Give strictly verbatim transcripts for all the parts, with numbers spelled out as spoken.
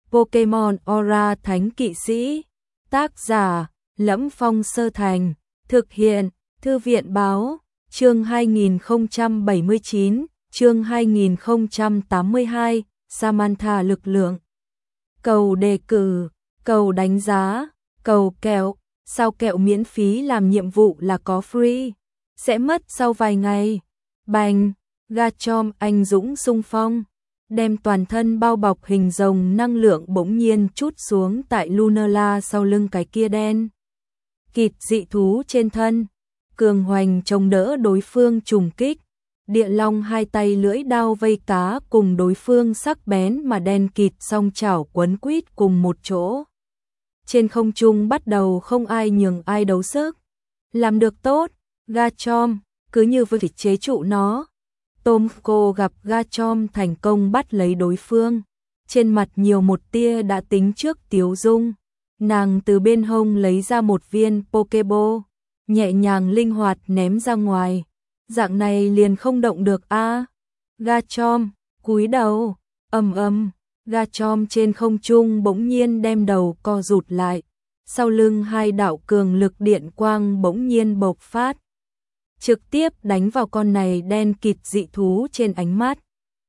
Pokemon Aura Thánh Kỵ Sĩ. Tác giả: Lẫm Phong Sơ Thành. Thực hiện: Thư viện báo. Chương hai nghìn không trăm bảy mươi chín, chương hai nghìn không trăm tám mươi hai, Samantha lực lượng. Cầu đề cử, cầu đánh giá, cầu kẹo, sao kẹo miễn phí làm nhiệm vụ là có free, sẽ mất sau vài ngày. Bành, Garchomp anh dũng xung phong, đem toàn thân bao bọc hình rồng năng lượng bỗng nhiên trút xuống tại Lunala sau lưng cái kia đen kịt dị thú trên thân, cường hoành chống đỡ đối phương trùng kích. Địa Long hai tay lưỡi đao vây cá cùng đối phương sắc bén mà đen kịt song chảo quấn quýt cùng một chỗ. Trên không trung bắt đầu không ai nhường ai đấu sức. Làm được tốt, Garchomp, cứ như vừa chế trụ nó. Tomoko gặp Garchomp thành công bắt lấy đối phương. Trên mặt nhiều một tia đã tính trước tiếu dung. Nàng từ bên hông lấy ra một viên Pokeball, nhẹ nhàng linh hoạt ném ra ngoài. Dạng này liền không động được a. À. Garchomp cúi đầu, ầm ầm, Garchomp trên không trung bỗng nhiên đem đầu co rụt lại. Sau lưng hai đạo cường lực điện quang bỗng nhiên bộc phát, trực tiếp đánh vào con này đen kịt dị thú trên ánh mắt.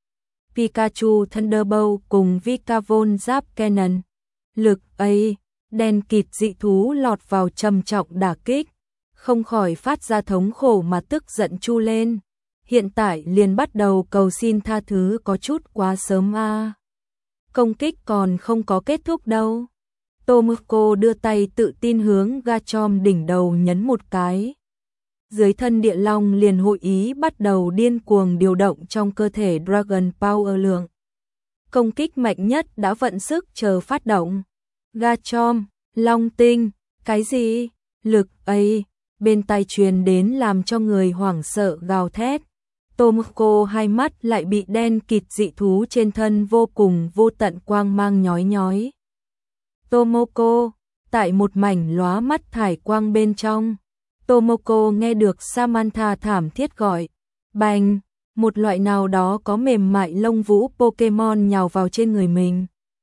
Pikachu Thunderbolt cùng Vikavolt Giáp Cannon. Lực ấy, đen kịt dị thú lọt vào trầm trọng đả kích, không khỏi phát ra thống khổ mà tức giận chu lên. Hiện tại liền bắt đầu cầu xin tha thứ có chút quá sớm a. À. Công kích còn không có kết thúc đâu. Tomoko đưa tay tự tin hướng Garchomp đỉnh đầu nhấn một cái. Dưới thân Địa Long liền hội ý bắt đầu điên cuồng điều động trong cơ thể Dragon Power lượng. Công kích mạnh nhất đã vận sức chờ phát động. Garchomp, Long tinh, cái gì? Lực ấy, bên tai truyền đến làm cho người hoảng sợ gào thét. Tomoko hai mắt lại bị đen kịt dị thú trên thân vô cùng vô tận quang mang nhói nhói. Tomoko, tại một mảnh lóa mắt thải quang bên trong, Tomoko nghe được Samantha thảm thiết gọi. Bành, một loại nào đó có mềm mại lông vũ Pokemon nhào vào trên người mình.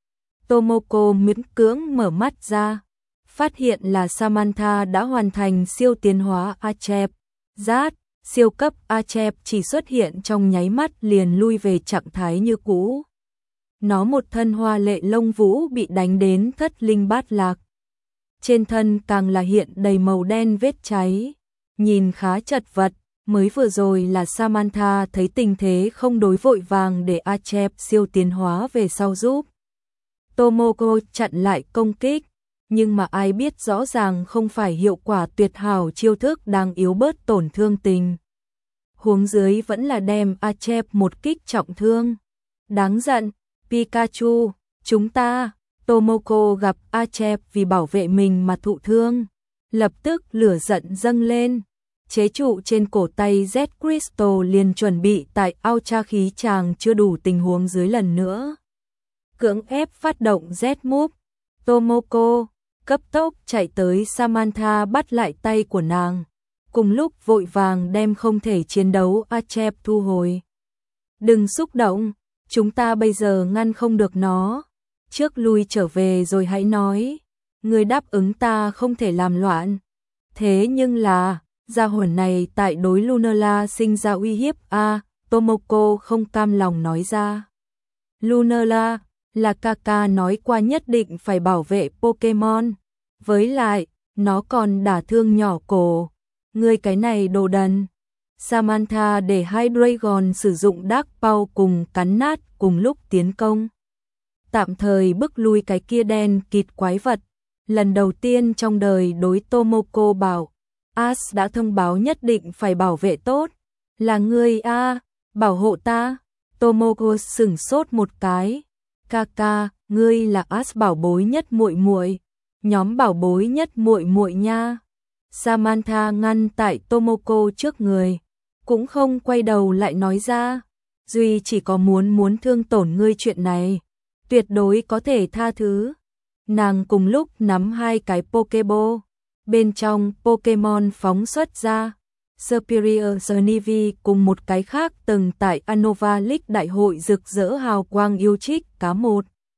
Tomoko miễn cưỡng mở mắt ra, phát hiện là Samantha đã hoàn thành siêu tiến hóa Archep. Rát, siêu cấp Archep chỉ xuất hiện trong nháy mắt liền lui về trạng thái như cũ. Nó một thân hoa lệ lông vũ bị đánh đến thất linh bát lạc. Trên thân càng là hiện đầy màu đen vết cháy, nhìn khá chật vật. Mới vừa rồi là Samantha thấy tình thế không đối vội vàng để Archep siêu tiến hóa về sau giúp Tomoko chặn lại công kích, nhưng mà ai biết rõ ràng không phải hiệu quả tuyệt hảo chiêu thức đang yếu bớt tổn thương tình. Huống dưới vẫn là đem Archep một kích trọng thương. Đáng giận, Pikachu, chúng ta. Tomoko gặp Archep vì bảo vệ mình mà thụ thương, lập tức lửa giận dâng lên. Chế trụ trên cổ tay Z Crystal liền chuẩn bị tại Ultra khí tràng chưa đủ tình huống dưới lần nữa cưỡng ép phát động Z Move. Tomoko cấp tốc chạy tới Samantha bắt lại tay của nàng, cùng lúc vội vàng đem không thể chiến đấu Archep thu hồi. Đừng xúc động, chúng ta bây giờ ngăn không được nó, trước lui trở về rồi hãy nói. Người đáp ứng ta không thể làm loạn. Thế nhưng là gia hỏa này tại đối Lunala sinh ra uy hiếp a. À, Tomoko không cam lòng nói ra. Lunala là Kaka nói qua nhất định phải bảo vệ Pokemon, với lại nó còn đả thương nhỏ cổ. Ngươi cái này đồ đần. Samantha để hai Dragon sử dụng Dark Paw cùng cắn nát cùng lúc tiến công, tạm thời bức lui cái kia đen kịt quái vật. Lần đầu tiên trong đời đối Tomoko bảo Ash đã thông báo nhất định phải bảo vệ tốt. Là ngươi a, bảo hộ ta. Tomoko sửng sốt một cái. Kaka, ngươi là Ash bảo bối nhất muội muội, nhóm bảo bối nhất muội muội nha. Samantha ngăn tại Tomoko trước người, cũng không quay đầu lại nói ra. Duy chỉ có muốn muốn thương tổn ngươi chuyện này, tuyệt đối có thể tha thứ. Nàng cùng lúc nắm hai cái Pokeball, bên trong Pokemon phóng xuất ra. Superior Genevieve cùng một cái khác từng tại Unova League đại hội rực rỡ hào quang yêu trích cá một.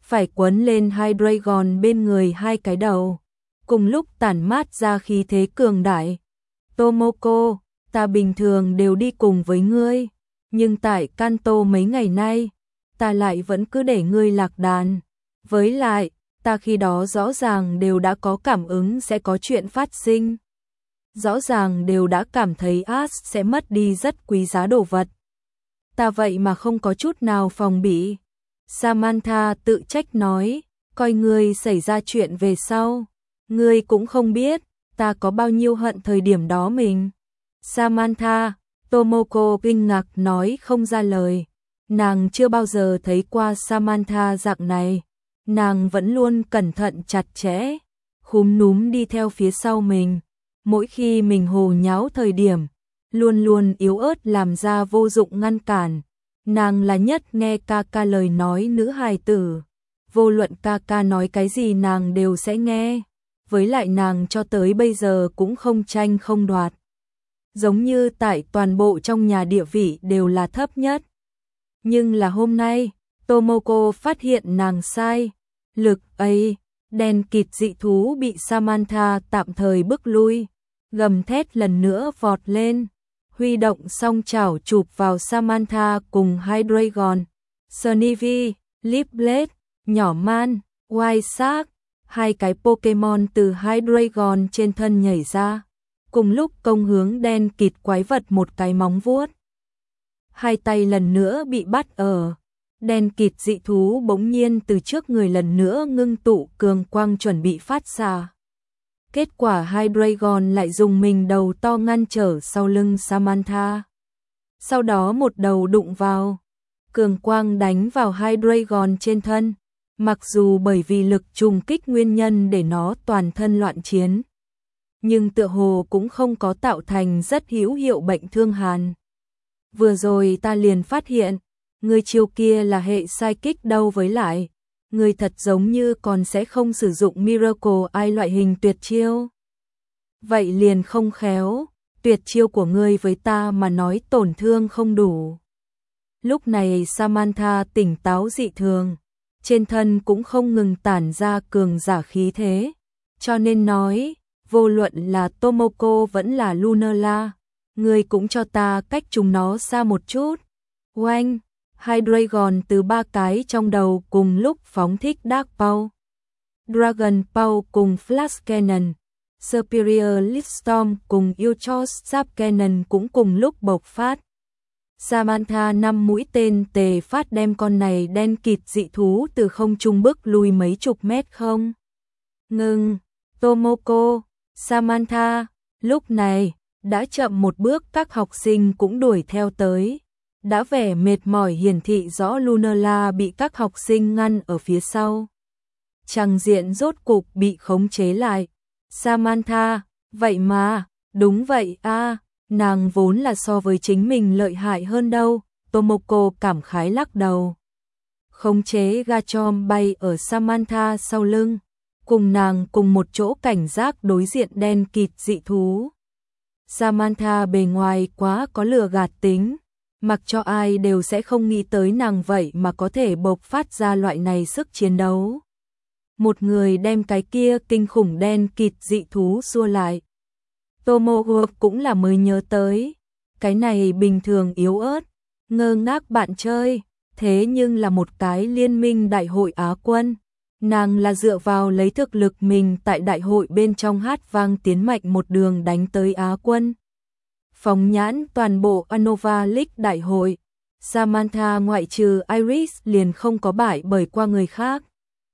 phải quấn lên hai dragon bên người hai cái đầu, cùng lúc tản mát ra khí thế cường đại. Tomoko, ta bình thường đều đi cùng với ngươi, nhưng tại Kanto mấy ngày nay, ta lại vẫn cứ để ngươi lạc đàn. Với lại, ta khi đó rõ ràng đều đã có cảm ứng sẽ có chuyện phát sinh. Rõ ràng đều đã cảm thấy Ash sẽ mất đi rất quý giá đồ vật. Ta vậy mà không có chút nào phòng bị. Samantha tự trách nói, coi ngươi xảy ra chuyện về sau. Ngươi cũng không biết, ta có bao nhiêu hận thời điểm đó mình. Samantha, Tomoko kinh ngạc nói không ra lời. Nàng chưa bao giờ thấy qua Samantha dạng này. Nàng vẫn luôn cẩn thận chặt chẽ, khúm núm đi theo phía sau mình. Mỗi khi mình hồ nháo thời điểm, luôn luôn yếu ớt làm ra vô dụng ngăn cản. Nàng là nhất nghe ca ca lời nói nữ hài tử. Vô luận ca ca nói cái gì nàng đều sẽ nghe. Với lại nàng cho tới bây giờ cũng không tranh không đoạt. Giống như tại toàn bộ trong nhà địa vị đều là thấp nhất. Nhưng là hôm nay, Tomoko phát hiện nàng sai. Lực ấy, đen kịt dị thú bị Samantha tạm thời bức lui. Gầm thét lần nữa vọt lên. Huy động song chảo chụp vào Samantha cùng hai dragon. Snivy, Lipblade, Nhỏ Man, White Shark. Hai cái Pokemon từ hai dragon trên thân nhảy ra. Cùng lúc công hướng đen kịt quái vật một cái móng vuốt. Hai tay lần nữa bị bắt ở. Đen kịt dị thú bỗng nhiên từ trước người lần nữa ngưng tụ cường quang chuẩn bị phát ra. Kết quả hai dragon lại dùng mình đầu to ngăn trở sau lưng Samantha. Sau đó một đầu đụng vào. Cường quang đánh vào hai dragon trên thân. Mặc dù bởi vì lực trùng kích nguyên nhân để nó toàn thân loạn chiến. Nhưng tựa hồ cũng không có tạo thành rất hữu hiệu bệnh thương hàn. Vừa rồi ta liền phát hiện, người chiêu kia là hệ psychic đâu với lại. Người thật giống như còn sẽ không sử dụng Miracle Eye loại hình tuyệt chiêu. Vậy liền không khéo, tuyệt chiêu của ngươi với ta mà nói tổn thương không đủ. Lúc này Samantha tỉnh táo dị thường, trên thân cũng không ngừng tản ra cường giả khí thế. Cho nên nói, vô luận là Tomoko vẫn là Lunala, ngươi cũng cho ta cách chúng nó xa một chút. Oanh! Hai dragon từ ba cái trong đầu cùng lúc phóng thích Dark Power. Dragon Power cùng Flash Cannon, Superior Litstorm cùng Ultra Zap Cannon cũng cùng lúc bộc phát. Samantha năm mũi tên tề phát đem con này đen kịt dị thú từ không trung bước lùi mấy chục mét không. Ngừng, Tomoko, Samantha, lúc này, đã chậm một bước các học sinh cũng đuổi theo tới. Đã vẻ mệt mỏi hiển thị rõ Lunala bị các học sinh ngăn ở phía sau. Tràng diện rốt cục bị khống chế lại. Samantha, vậy mà, đúng vậy a, à, nàng vốn là so với chính mình lợi hại hơn đâu. Tomoko cảm khái lắc đầu. Khống chế Garchomp bay ở Samantha sau lưng, cùng nàng cùng một chỗ cảnh giác đối diện đen kịt dị thú. Samantha bề ngoài quá có lừa gạt tính. Mặc cho ai đều sẽ không nghĩ tới nàng vậy mà có thể bộc phát ra loại này sức chiến đấu. Một người đem cái kia kinh khủng đen kịt dị thú xua lại. Tomoko cũng là mới nhớ tới. Cái này bình thường yếu ớt, ngơ ngác bạn chơi, thế nhưng là một cái liên minh đại hội Á quân. Nàng là dựa vào lấy thực lực mình tại đại hội bên trong hát vang tiến mạnh một đường đánh tới Á quân. Phóng nhãn toàn bộ Unova League đại hội, Samantha ngoại trừ Iris liền không có bại bởi qua người khác.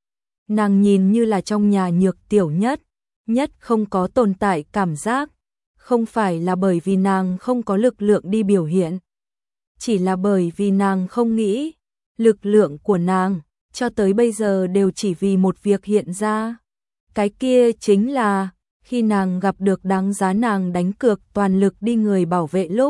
Nàng nhìn như là trong nhà nhược tiểu nhất, nhất không có tồn tại cảm giác, không phải là bởi vì nàng không có lực lượng đi biểu hiện, chỉ là bởi vì nàng không nghĩ, lực lượng của nàng cho tới bây giờ đều chỉ vì một việc hiện ra. Cái kia chính là khi nàng gặp được đáng giá nàng đánh cược toàn lực đi người bảo vệ lúc.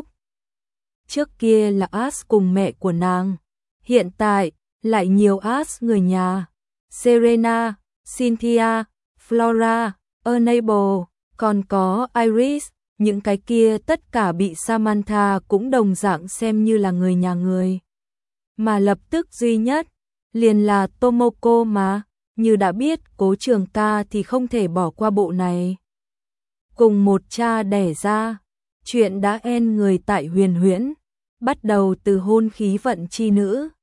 Trước kia là Ash cùng mẹ của nàng, hiện tại lại nhiều Ash người nhà. Serena, Cynthia, Flora, Enable, còn có Iris, những cái kia tất cả bị Samantha cũng đồng dạng xem như là người nhà người. Mà lập tức duy nhất, liền là Tomoko mà, như đã biết Cố Trường ca thì không thể bỏ qua bộ này. Cùng một cha đẻ ra, chuyện đã en người tại Huyền Huyễn, bắt đầu từ hôn khí vận chi nữ,